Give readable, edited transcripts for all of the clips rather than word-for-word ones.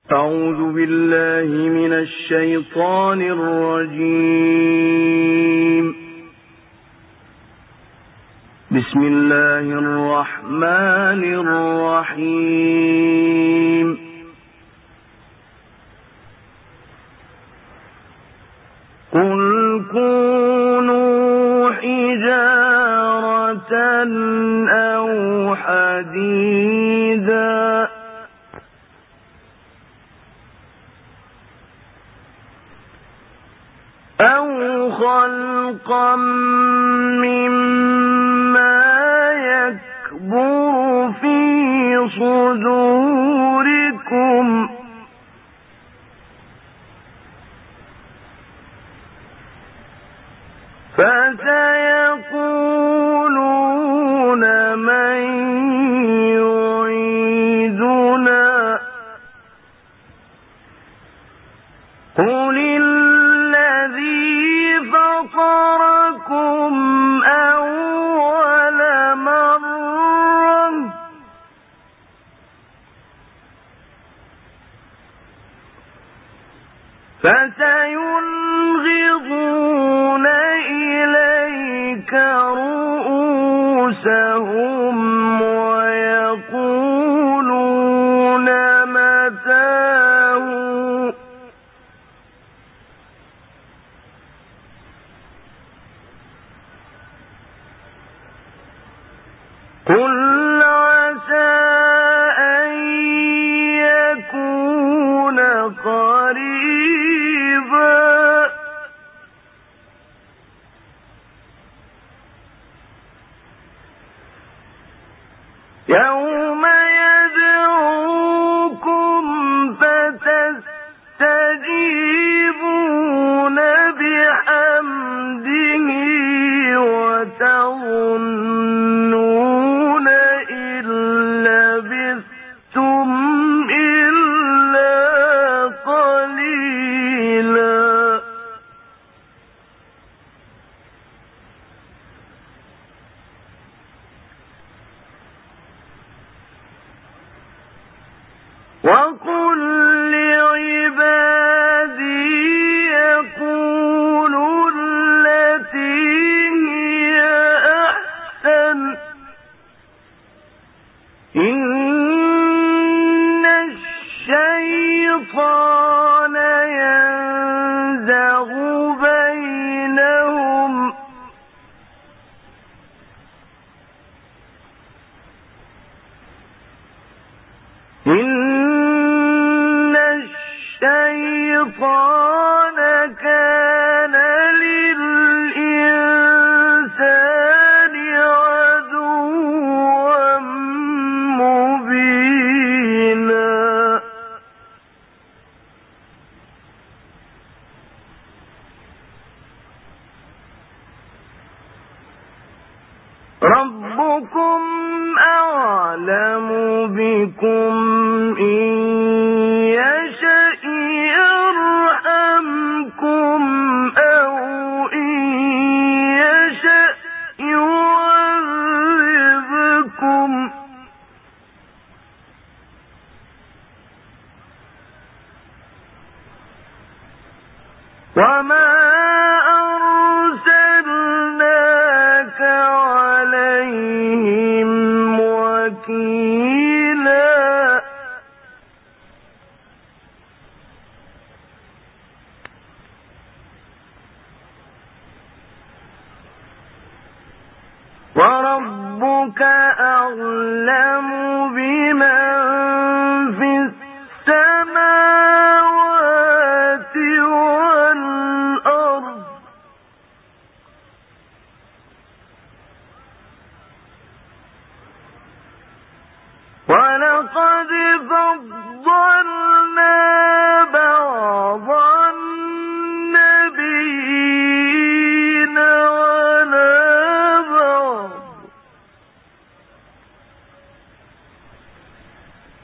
أعوذ بالله من الشيطان الرجيم. بسم الله الرحمن الرحيم. قل كونوا حجارة أو حديدا أو خلقا مما يكبر في صدوركم فسيقولون من يعيدنا قل الذي فطركم أول مرة فسينغضون إليك رؤوسهم ويقولون متاه قل عسى أن يكون قريبا يوم يدعوكم فتستجيبون بحمده وتظنون إن لبثتم إلا قليلا وقل لعبادي يقولوا التي هي أحسن إن الشيطان ينزغ بينهم إن الشيطان كان للإنسان عدوا مبينا ربكم أعلم بكم إن يشأ يرحمكم أو إن يشأ يعذبكم وما أرسلناك عليهم وكيلا وربك أعلم بمن في السماوات والأرض ولقد فضلنا بعض النبيين على بعض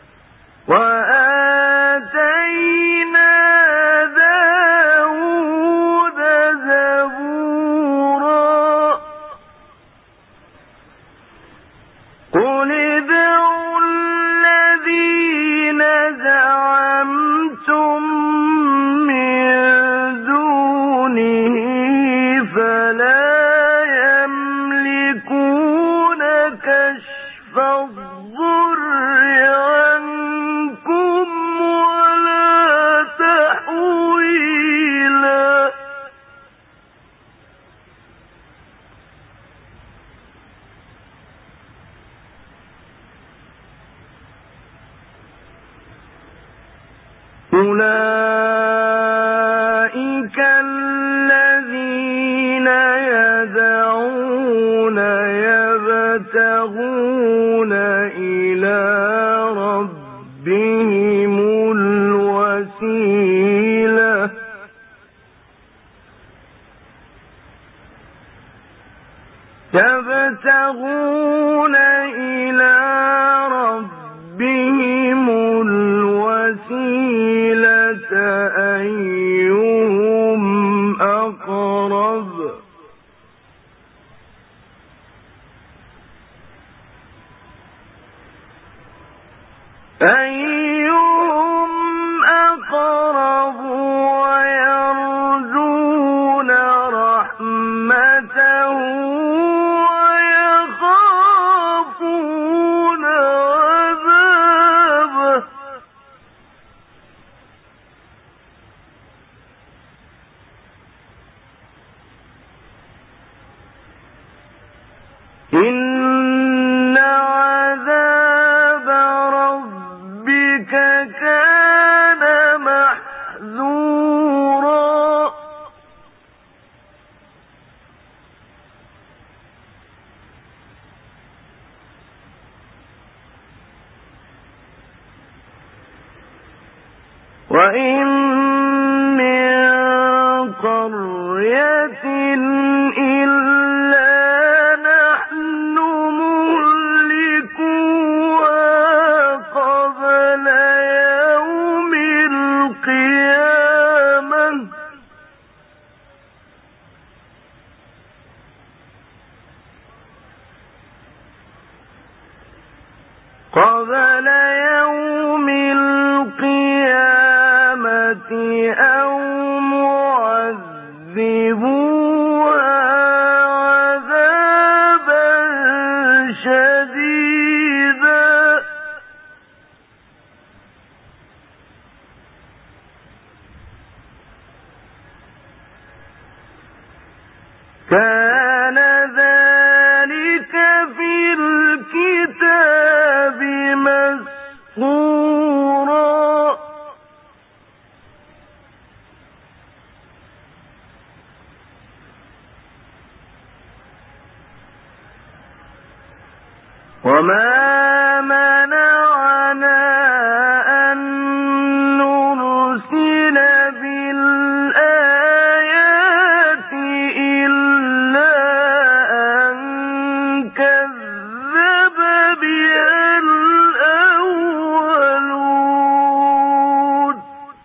أولئك الذين يدعون يبتغون إلى ربهم الوسيلة أيهم أقرب ويرجون رحمته ويخافون عذابه إن عذاب ربك كان محذورا وإن من قرية إلا نحن مهلكوها قبل يوم القيامة أو معذبوها عذابا شديدا كان ذلك في الكتاب مسطورا وما منعنا أن نرسل بالآيات إلا أن كذب بها الأولون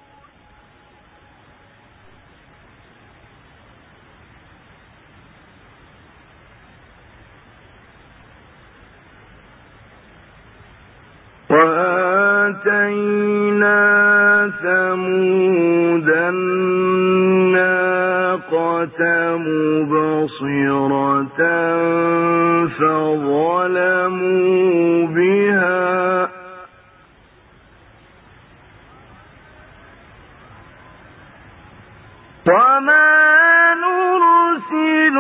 وآتينا ثمود الناقة مبصرة فظلموا بها وما نرسل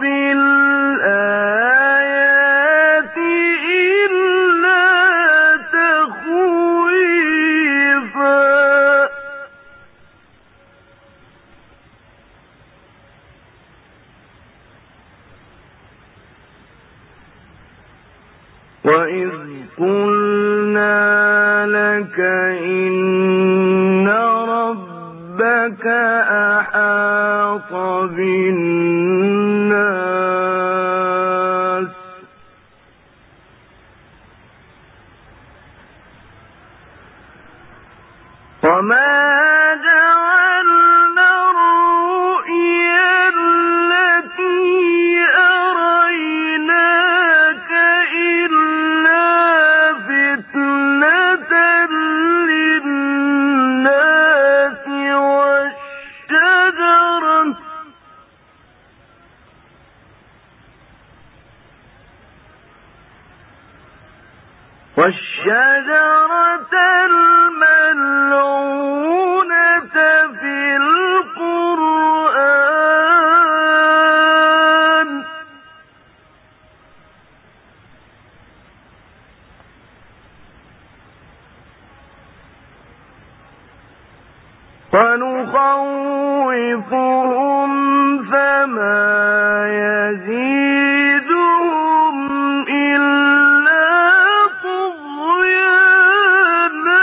بالآيات إلا تخويفا وإذ قلنا لك إن ربك أحاط بالناس وما جعلنا الرؤيا التي أريناك إلا فتنة للناس والشجرة الملعونة في القرآن ونخوفهم فما يزيدهم إلا طغيانا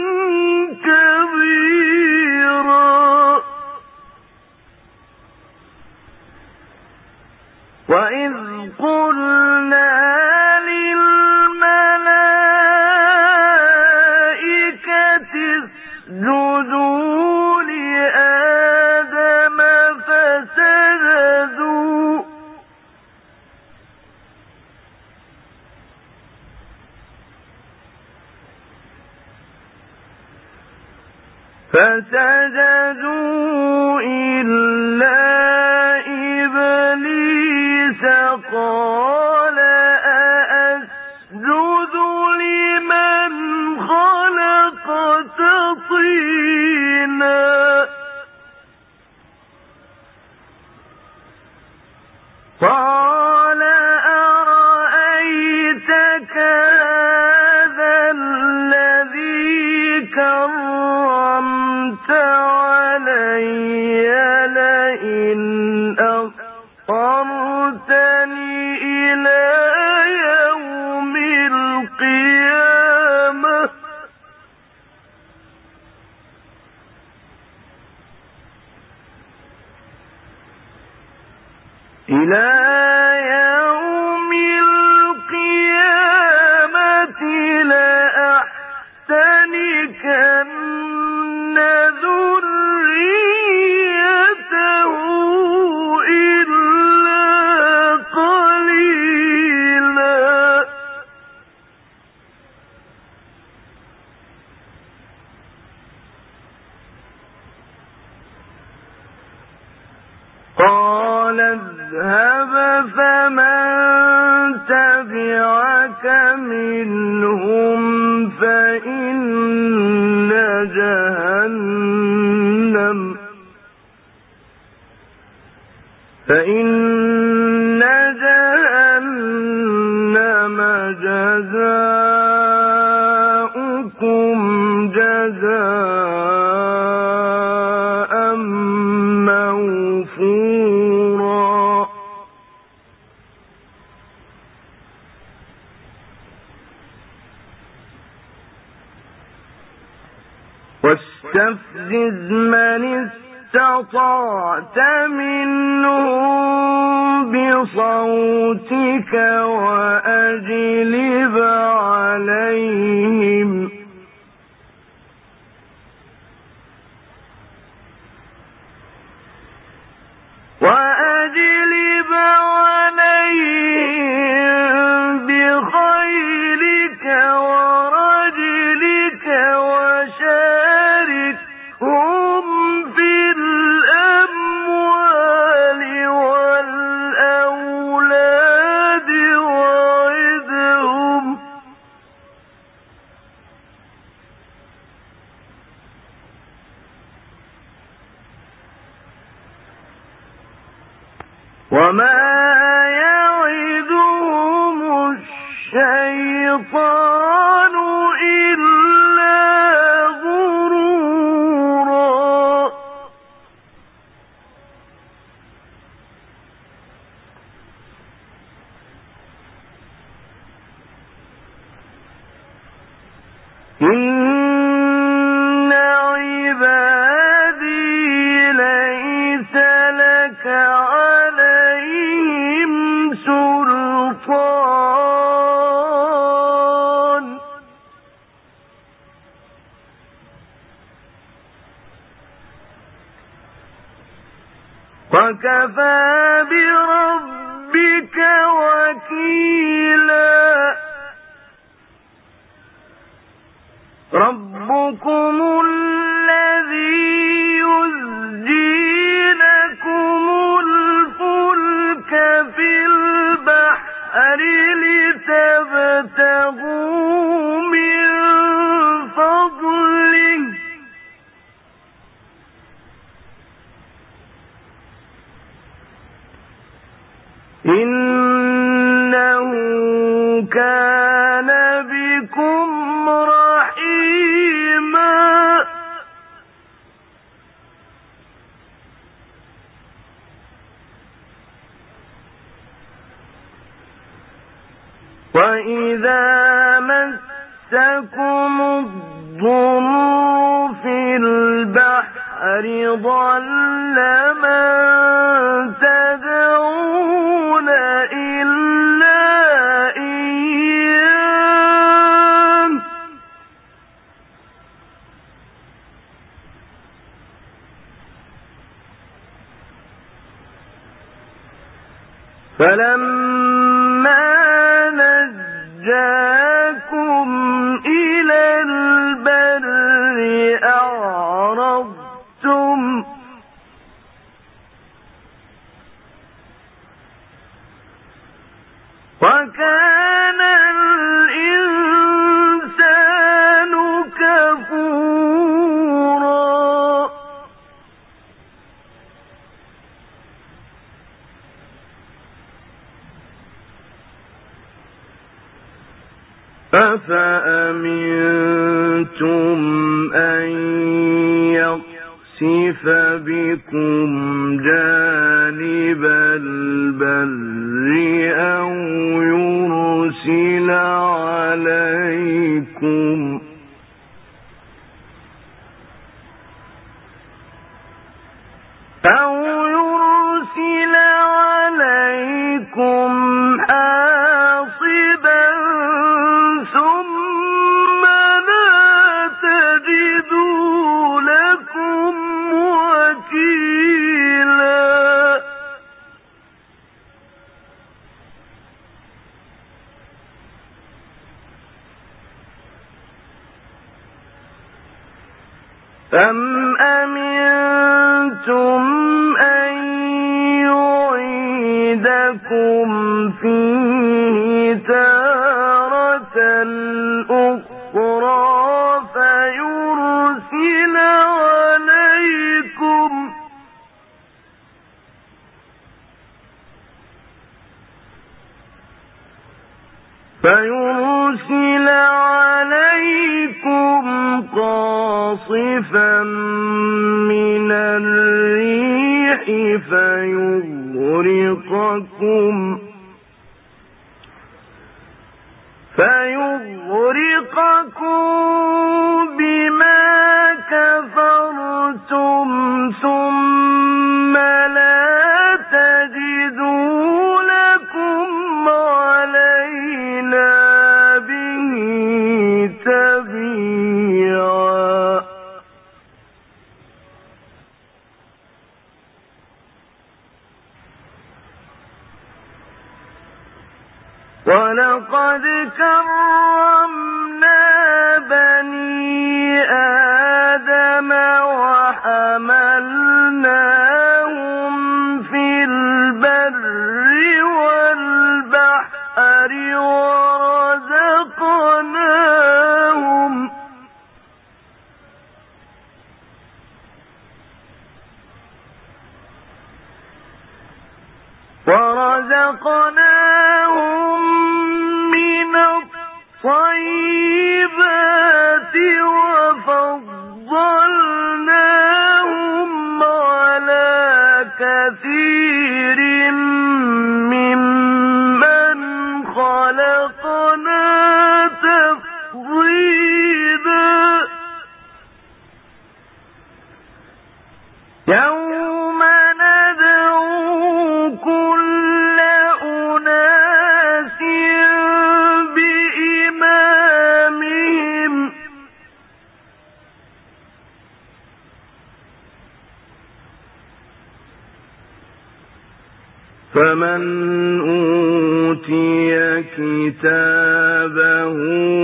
كبيرا وإذ قلنا للملائكة اسجدوا لآدم فسجدوا إلا إبليس قال أأسجد لمن خلقت طينا قال أرأيتك هذا الذي كرمت علي لئن أخرتني إلى يوم القيامة لأحتنكن ذريته إلا قليلا قال اذهب فمن تبعك منهم فإن جهنم جزاؤكم جزاء موفورا واستفزز من استطعت منهم بصوتك وأجلب عليهم بخيلك ورجلك وشاركهم في الأموال والأولاد وعدهم وما يعدهم الشيطان إلا غرورا إن عبادي ليس لك عليهم سلطان وكفى بربك وكيلا ربكم الذي يزجي لكم الفلك في البحر لتبتغوا من فضله إنه كان بكم رحيما وَإِذَا مَسَّكُمُ الضُّرُّ فِي الْبَحْرِ ضَلَّ مَن تَدْعُونَ إِلَّا إِيَّاهُ فَلَمَّا نَجَّاكُمْ إِلَى الْبَرِّ أَعْرَضْتُمْ ۚ وَكَانَ الْإِنسَانُ كَفُورًا أَفَأَمِنتُمْ أَن يَخْسِفَ بِكُمْ جَانِبَ الْبَرِّ أَوْ يُرْسِلَ عَلَيْكُمْ حَاصِبًا ثُمَّ لَا تَجِدُوا لَكُمْ وَكِيلًا أَمْ أَمِنتُمْ أَن يُعِيدَكُمْ فِيهِ تَارَةً أُخْرَىٰ فيرسل عليكم قاصفا من الريح فيغرقكم بما كفرتم ثم لا تجدوا لكم علينا به تبيعا وَلَقَدْ كَرَّمْنَا بَنِي آدَمَ وَحَمَلْنَاهُمْ فِي الْبَرِّ وَالْبَحْرِ ورزقناهم من الطيبات وفضلناهم على كثير ممن خلقنا تفضيلا يوم ندعو كل أناس بإمامهم فمن أوتي كتابه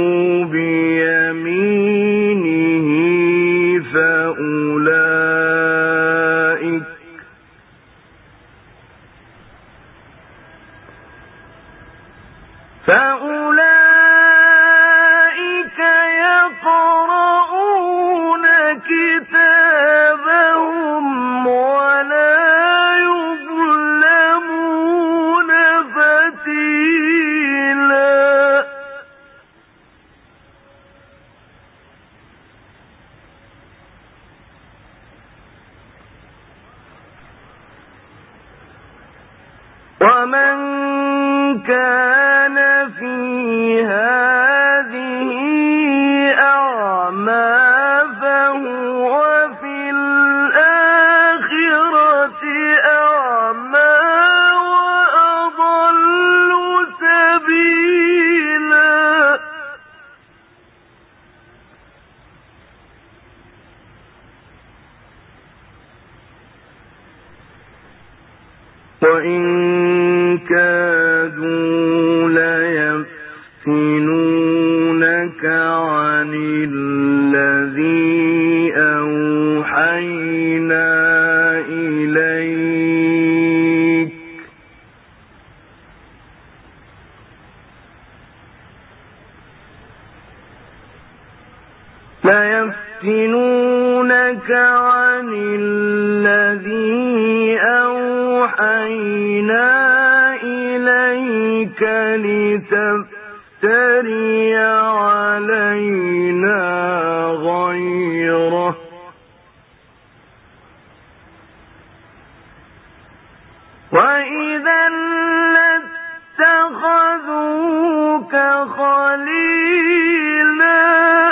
بيمينه فأولئك يقرؤون كتابهم ولا يظلمون فتيلا ومن كان في وإن كادوا ليفتنونك عن الذي أوحينا إليك لتفتري علينا غيره وإذا لاتخذوك خليلا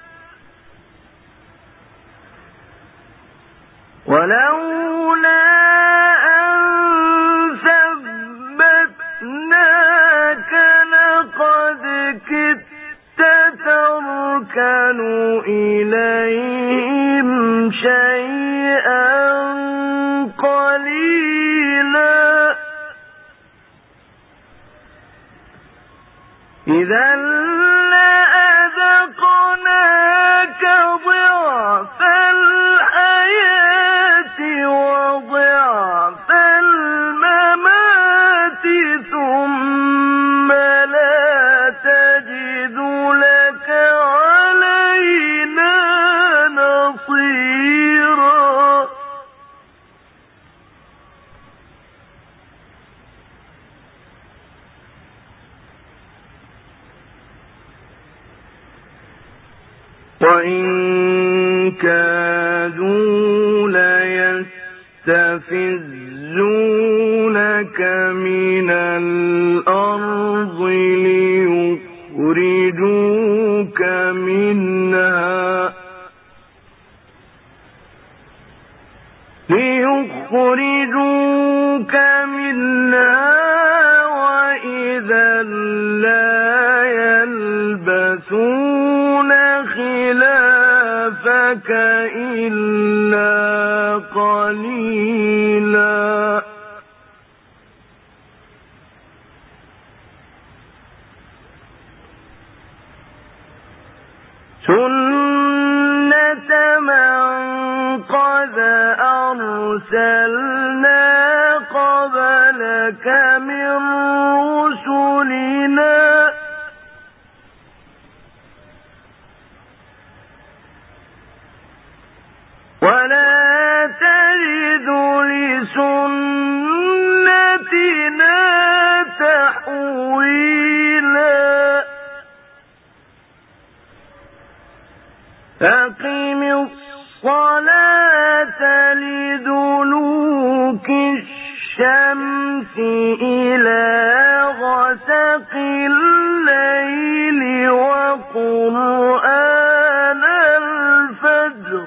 ولولا أن ثبتناك لقد كدت تركن إليهم شيئا قليلا إذا لأذقناك ضعف الحياة وضعف الممات ثم لا تجد لك علينا نصيرا وإن كادوا ليستفزونك من الأرض ليخرجوك منها وإذا لا يلبثون خلافك إلا قليلا سنة من قد أرسلنا قبلك من رسلنا ولا تجد لسنتنا تحويلا أقم الصلاة لدلوك الشمس إلى غسق الليل وقرآن الفجر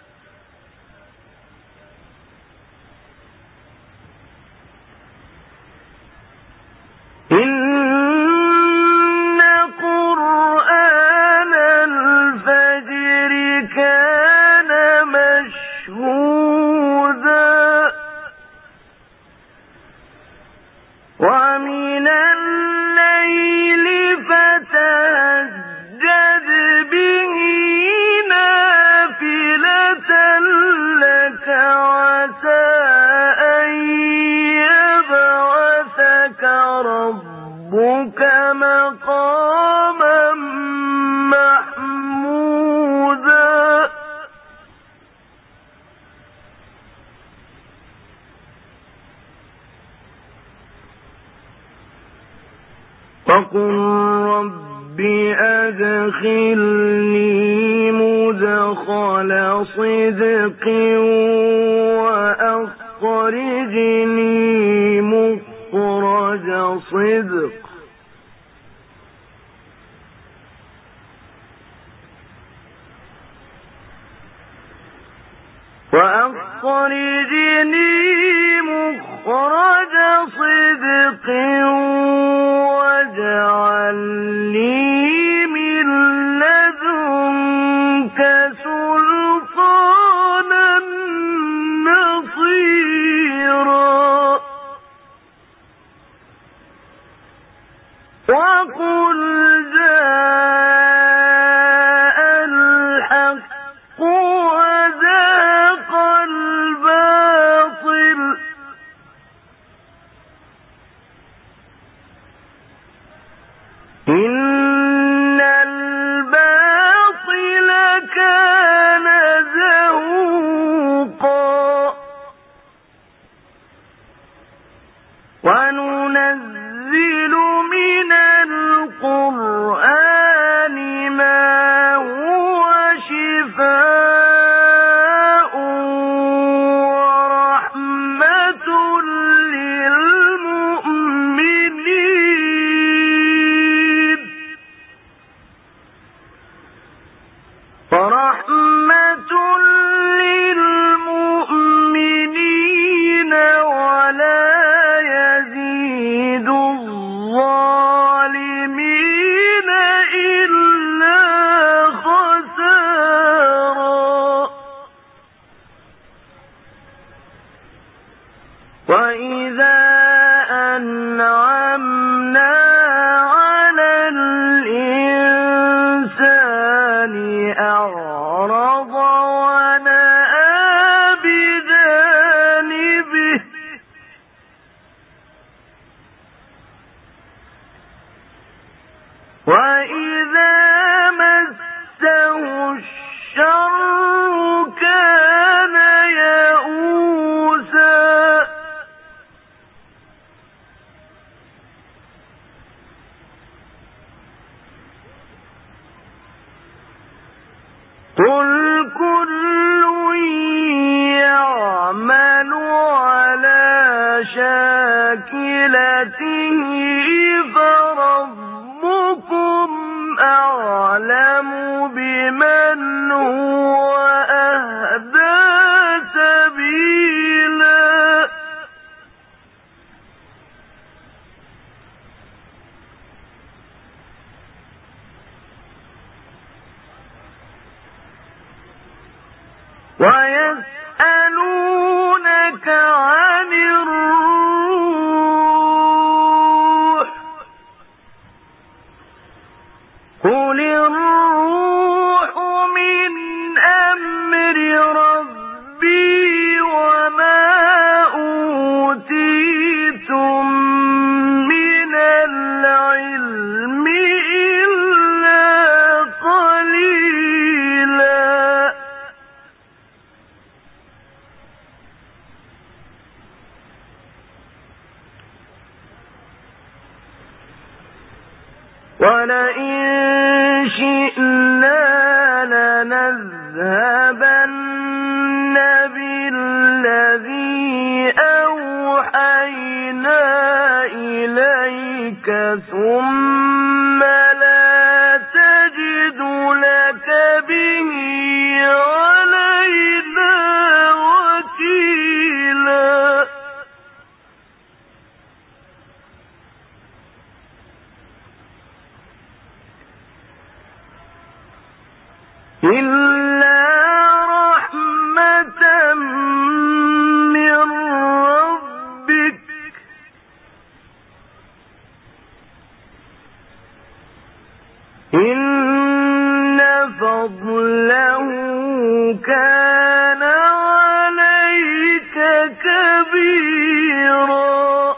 إن قرآن الفجر كان مشهودا ومن الليل فتهجد به نافلة لك عسى أن يبعثك ربك مقاما محمودا وقل رب أدخلني مدخل صدق وأخرجني مخرج صدق صدق واجعل لي من لدنك سلطانا نصيرا وإذا أنعمنا على الإنسان أعرض ونأى بجانبه وإذا مسه الشر كان يئوسا قل كل يعمل على شاكلته فربكم أعلم بمن هو أهدى سبيلا ويسألونك عن الروح قل الروح من أمر ربي وما أوتيتم من العلم إلا قليلا ولئن شئنا لنذهبن بالذي أوحينا إليك ثم لا تجد لك به علينا وكيلا إلا رحمة من ربك إن فضله كان عليك كبيرا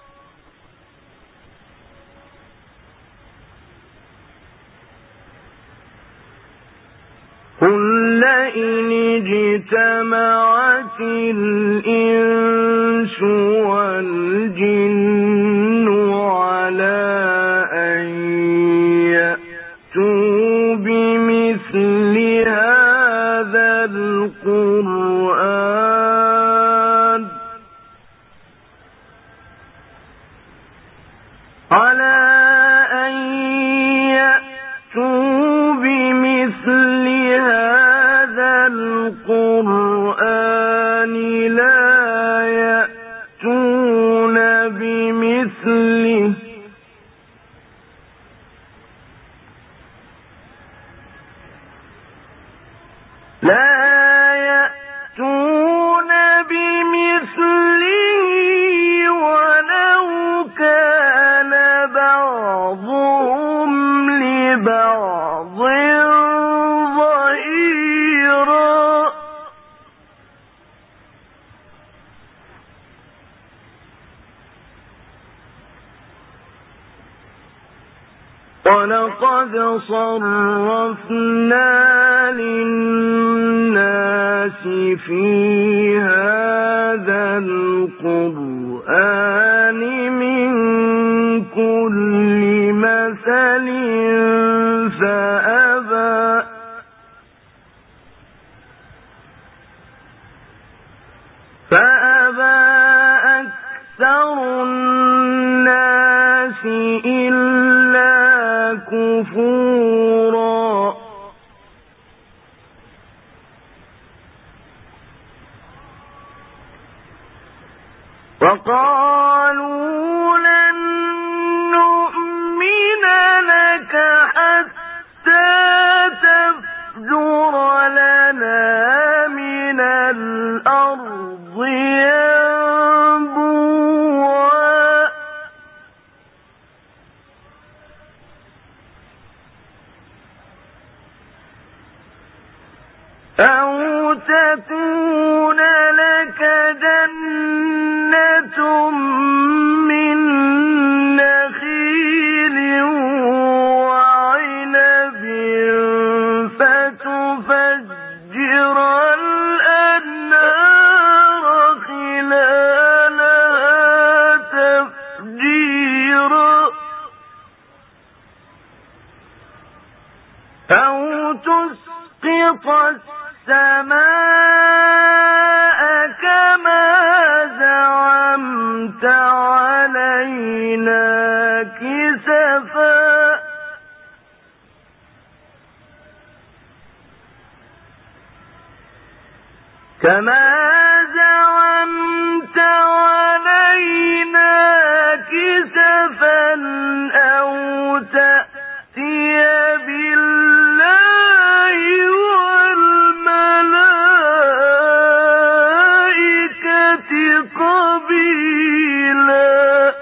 قل لئن اجتمعت الإنس والجن على أن يأتوا بمثل هذا القرآن على أن يأتوا بمثل هذا القرآن لا يأتون بمثله ولو كان بعضهم لبعض ظهيرا ولقد صرفنا للناس في هذا القرآن من كل مثل فأبى أكثر الناس إلا كفورا وقالوا لن نؤمن لك حتى تفجر لنا من الأرض ينبوعا علينا كسفا كما زعمت علينا كسفا أو تأتي بالله والملائكة قبيلا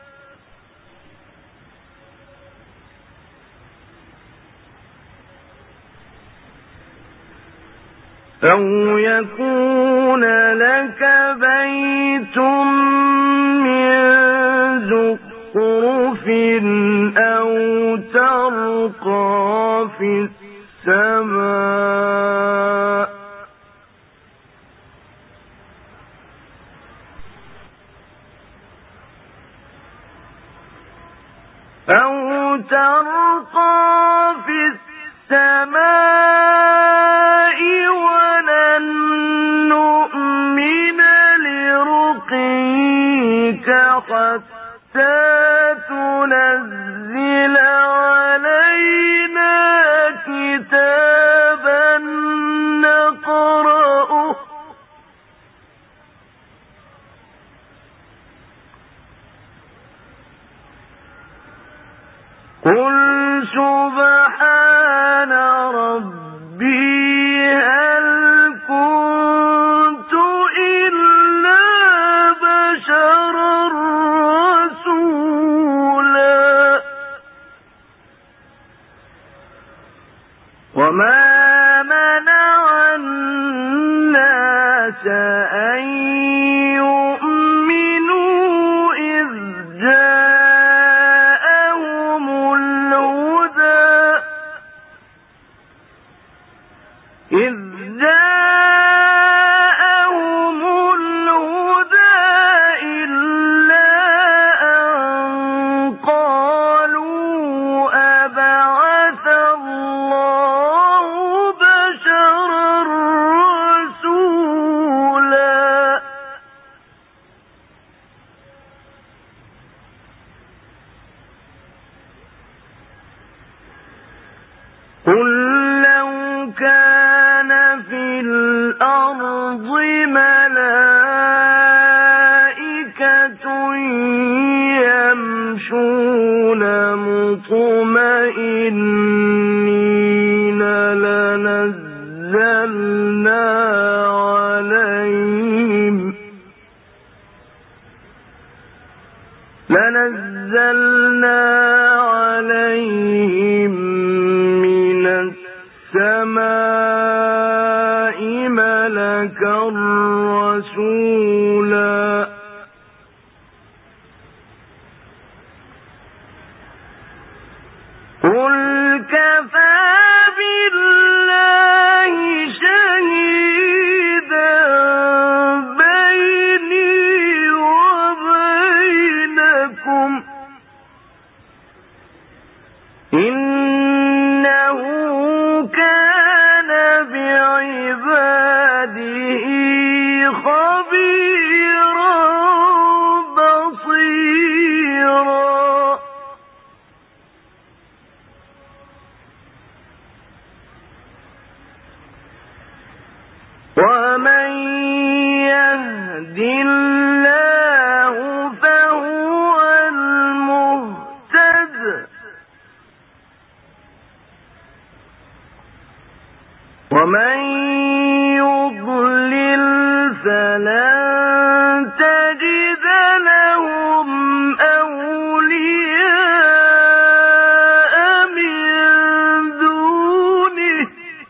أو يكون لك بيت من زخرف أو ترقى في السماء ولن نؤمن لرقيك حتى تنزل علينا كتابا نقرأه قل سبحان ربي هل كنت إلا بشرا رسولا وما منع الناس أن يؤمنوا إذ جاءهم الهدى إلا أن قالوا أبعث الله بشرا رسولا قل لو كان في الأرض ملائكة يمشون مطمئنين لنزلنا عليهم من السماء ملكا رسولا قل كفى بالله شهيدا بيني وبينكم إنه كان بعباده خبيرا بصيرا ومن يهد الله فهو المهتد ومن يضلل فلن تجد لهم أولياء من دونه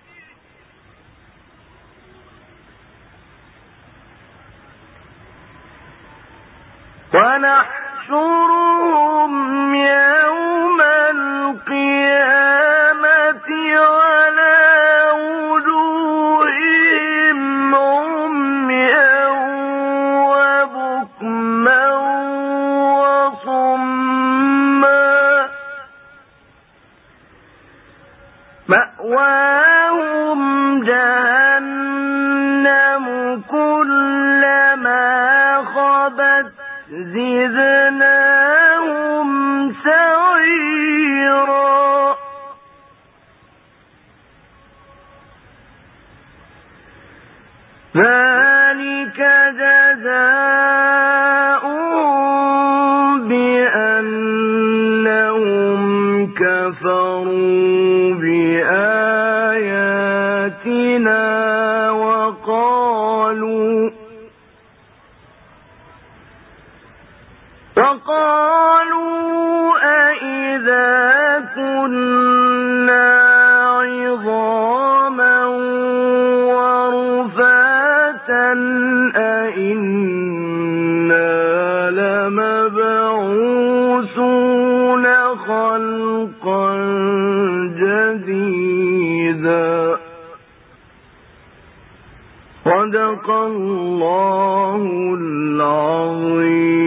ونحشرهم يوم القيامة على وجوههم عميا وبكما وصما مأواهم جهنم كلما خبت زدناهم سعيرا ذلك جزاؤهم بأنهم كفروا بآياتنا وقالوا أإذا كنا عظاما ورفاتا أإنا لمبعوثون خلقا جديدا صدق الله العظيم.